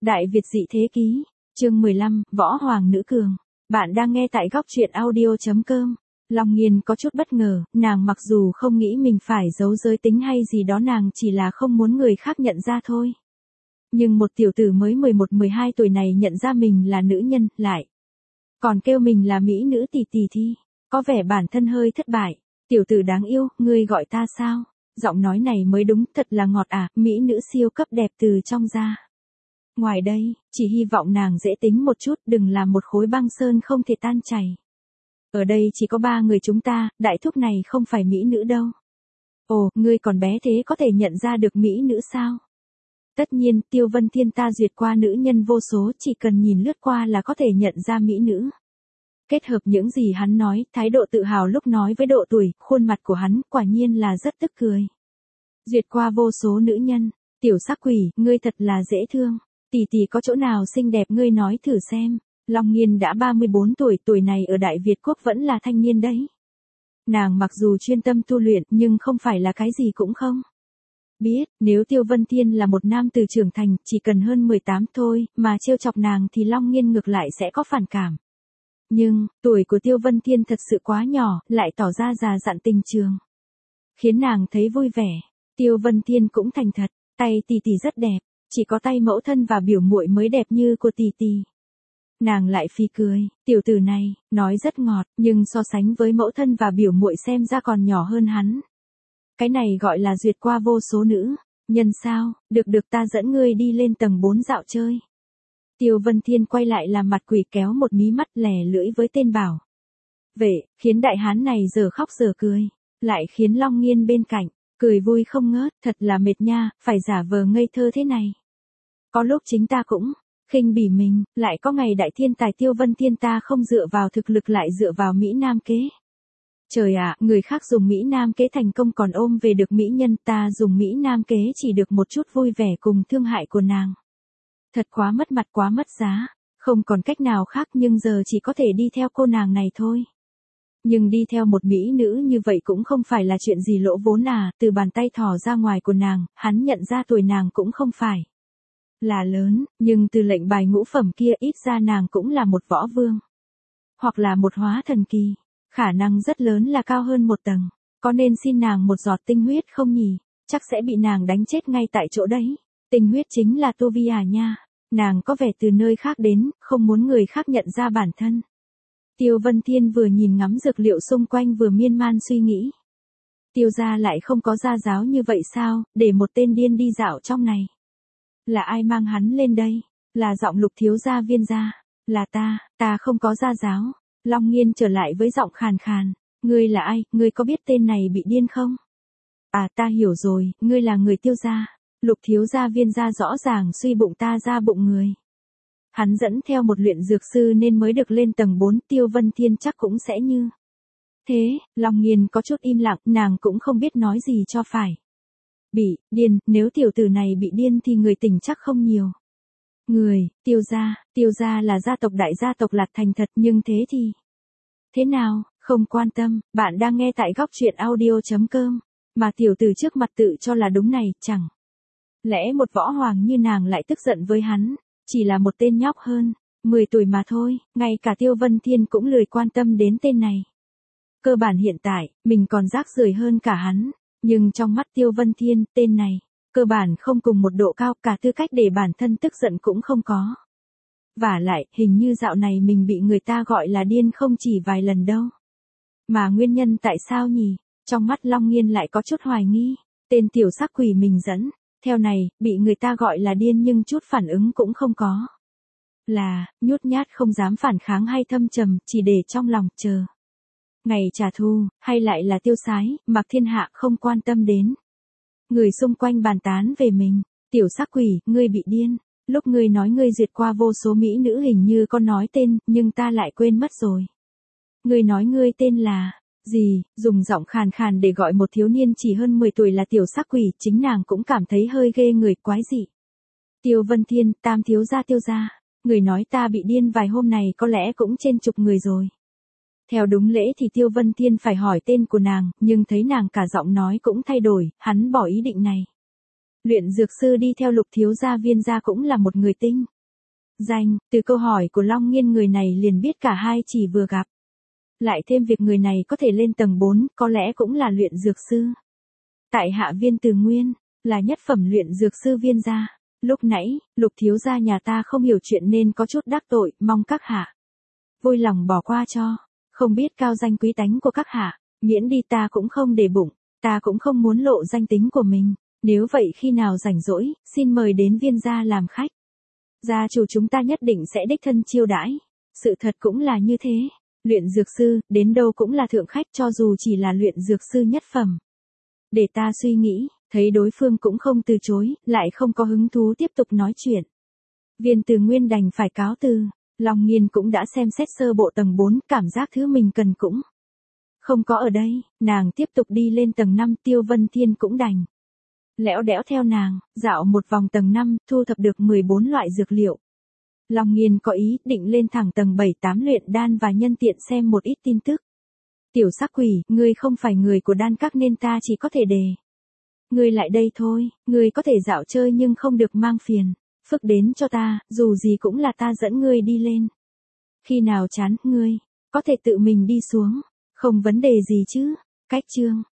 Đại Việt dị thế ký, chương 15, Võ Hoàng Nữ Cường. Bạn đang nghe tại góc truyện audio.com. Long Nghiên có chút bất ngờ, nàng mặc dù không nghĩ mình phải giấu giới tính hay gì đó, nàng chỉ là không muốn người khác nhận ra thôi. Nhưng một tiểu tử mới 11-12 tuổi này nhận ra mình là nữ nhân, lại còn kêu mình là mỹ nữ tỷ tỷ thì có vẻ bản thân hơi thất bại. Tiểu tử đáng yêu, ngươi gọi ta sao? Giọng nói này mới đúng, thật là ngọt à, mỹ nữ siêu cấp đẹp từ trong ra. Ngoài đây, chỉ hy vọng nàng dễ tính một chút, đừng làm một khối băng sơn không thể tan chảy. Ở đây chỉ có 3 người chúng ta, đại thúc này không phải mỹ nữ đâu. Ồ, ngươi còn bé thế có thể nhận ra được mỹ nữ sao? Tất nhiên, Tiêu Vân Thiên ta duyệt qua nữ nhân vô số, chỉ cần nhìn lướt qua là có thể nhận ra mỹ nữ. Kết hợp những gì hắn nói, thái độ tự hào lúc nói với độ tuổi, khuôn mặt của hắn quả nhiên là rất tức cười. Duyệt qua vô số nữ nhân, tiểu sắc quỷ, ngươi thật là dễ thương. Tỷ tỷ có chỗ nào xinh đẹp ngươi nói thử xem. Long Nghiên đã 34 tuổi, tuổi này ở Đại Việt Quốc vẫn là thanh niên đấy. Nàng mặc dù chuyên tâm tu luyện nhưng không phải là cái gì cũng không biết, nếu Tiêu Vân Thiên là một nam tử trưởng thành, chỉ cần hơn 18 thôi, mà trêu chọc nàng thì Long Nghiên ngược lại sẽ có phản cảm. Nhưng, tuổi của Tiêu Vân Thiên thật sự quá nhỏ, lại tỏ ra già dặn tình trường, khiến nàng thấy vui vẻ. Tiêu Vân Thiên cũng thành thật, tay tỷ tỷ rất đẹp, chỉ có tay mẫu thân và biểu muội mới đẹp như của tỷ tỷ. Nàng lại phì cười, tiểu tử này, nói rất ngọt, nhưng so sánh với mẫu thân và biểu muội xem ra còn nhỏ hơn hắn. Cái này gọi là duyệt qua vô số nữ nhân sao, được ta dẫn ngươi đi lên tầng 4 dạo chơi. Tiêu Vân Thiên quay lại làm mặt quỷ, kéo một mí mắt lẻ lưỡi với tên bảo vệ, khiến đại hán này giờ khóc giờ cười, lại khiến Long Nghiên bên cạnh cười vui không ngớt, thật là mệt nha, phải giả vờ ngây thơ thế này. Có lúc chính ta cũng khinh bỉ mình, lại có ngày đại thiên tài Tiêu Vân Thiên ta không dựa vào thực lực lại dựa vào Mỹ Nam kế. Trời ạ, người khác dùng Mỹ Nam kế thành công còn ôm về được mỹ nhân, ta dùng Mỹ Nam kế chỉ được một chút vui vẻ cùng thương hại của nàng. Thật quá mất mặt, quá mất giá, không còn cách nào khác, nhưng giờ chỉ có thể đi theo cô nàng này thôi. Nhưng đi theo một mỹ nữ như vậy cũng không phải là chuyện gì lỗ vốn à, từ bàn tay thò ra ngoài của nàng, hắn nhận ra tuổi nàng cũng không phải là lớn, nhưng từ lệnh bài ngũ phẩm kia ít ra nàng cũng là một võ vương. Hoặc là một hóa thần kỳ, khả năng rất lớn là cao hơn một tầng, có nên xin nàng một giọt tinh huyết không nhỉ, chắc sẽ bị nàng đánh chết ngay tại chỗ đấy. Tinh huyết chính là tu vi à nha, nàng có vẻ từ nơi khác đến, không muốn người khác nhận ra bản thân. Tiêu Vân Thiên vừa nhìn ngắm dược liệu xung quanh vừa miên man suy nghĩ. Tiêu gia lại không có gia giáo như vậy sao, để một tên điên đi dạo trong này. Là ai mang hắn lên đây? Là giọng Lục thiếu gia Viên gia. Là ta không có gia giáo. Long Nghiên trở lại với giọng khàn khàn. Ngươi là ai, ngươi có biết tên này bị điên không? À, ta hiểu rồi, ngươi là người Tiêu gia. Lục thiếu gia Viên gia rõ ràng suy bụng ta ra bụng người. Hắn dẫn theo một luyện dược sư nên mới được lên tầng 4, Tiêu Vân Thiên chắc cũng sẽ như thế. Long Nghiên có chút im lặng, nàng cũng không biết nói gì cho phải. Bị điên, nếu tiểu tử này bị điên thì người tỉnh chắc không nhiều. Tiêu gia là gia tộc đại gia tộc Lạt Thành thật, nhưng thế thì thế nào, không quan tâm. Bạn đang nghe tại góc truyện audio.com, mà tiểu tử trước mặt tự cho là đúng này, chẳng lẽ một võ hoàng như nàng lại tức giận với hắn, chỉ là một tên nhóc hơn 10 tuổi mà thôi, ngay cả Tiêu Vân Thiên cũng lười quan tâm đến tên này. Cơ bản hiện tại, mình còn rác rưởi hơn cả hắn, nhưng trong mắt Tiêu Vân Thiên, tên này cơ bản không cùng một độ cao, cả tư cách để bản thân tức giận cũng không có. Vả lại, hình như dạo này mình bị người ta gọi là điên không chỉ vài lần đâu. Mà nguyên nhân tại sao nhỉ? Trong mắt Long Nghiên lại có chút hoài nghi. Tên tiểu sắc quỷ mình dẫn theo này, bị người ta gọi là điên nhưng chút phản ứng cũng không có. Là nhút nhát không dám phản kháng hay thâm trầm, chỉ để trong lòng chờ ngày trả thù, hay lại là tiêu sái, mặc thiên hạ không quan tâm đến. Người xung quanh bàn tán về mình. Tiểu sắc quỷ, ngươi bị điên. Lúc ngươi nói ngươi duyệt qua vô số mỹ nữ hình như con nói tên, nhưng ta lại quên mất rồi. Ngươi nói ngươi tên là gì? Dùng giọng khàn khàn để gọi một thiếu niên chỉ hơn 10 tuổi là tiểu sắc quỷ, chính nàng cũng cảm thấy hơi ghê người, quái dị. Tiêu Vân Thiên, Tam thiếu gia Tiêu gia. Người nói ta bị điên vài hôm này có lẽ cũng trên chục người rồi. Theo đúng lễ thì Tiêu Vân Thiên phải hỏi tên của nàng, nhưng thấy nàng cả giọng nói cũng thay đổi, hắn bỏ ý định này. Luyện dược sư đi theo Lục thiếu gia Viên gia cũng là một người tinh Danh, từ câu hỏi của Long Nghiên người này liền biết cả hai chỉ vừa gặp. Lại thêm việc người này có thể lên tầng 4, có lẽ cũng là luyện dược sư. Tại Hạ Viên Từ Nguyên, là nhất phẩm luyện dược sư Viên gia. Lúc nãy, Lục thiếu gia nhà ta không hiểu chuyện nên có chút đắc tội, mong các hạ vui lòng bỏ qua cho. Không biết cao danh quý tánh của các hạ, miễn đi ta cũng không để bụng, ta cũng không muốn lộ danh tính của mình. Nếu vậy khi nào rảnh rỗi, xin mời đến Viên gia làm khách. Gia chủ chúng ta nhất định sẽ đích thân chiêu đãi. Sự thật cũng là như thế. Luyện dược sư, đến đâu cũng là thượng khách cho dù chỉ là luyện dược sư nhất phẩm. Để ta suy nghĩ, thấy đối phương cũng không từ chối, lại không có hứng thú tiếp tục nói chuyện. Viên Từ Nguyên đành phải cáo từ. Long Nghiên cũng đã xem xét sơ bộ tầng 4, cảm giác thứ mình cần cũng không có ở đây, nàng tiếp tục đi lên tầng 5, Tiêu Vân Thiên cũng đành lẽo đẽo theo nàng, dạo một vòng tầng 5, thu thập được 14 loại dược liệu. Long Nghiên có ý định lên thẳng tầng 7-8 luyện đan và nhân tiện xem một ít tin tức. Tiểu Sắc Quỷ, ngươi không phải người của đan các nên ta chỉ có thể đề ngươi lại đây thôi, ngươi có thể dạo chơi nhưng không được mang phiền phức đến cho ta, dù gì cũng là ta dẫn ngươi đi lên. Khi nào chán, ngươi có thể tự mình đi xuống, không vấn đề gì chứ. Cách chương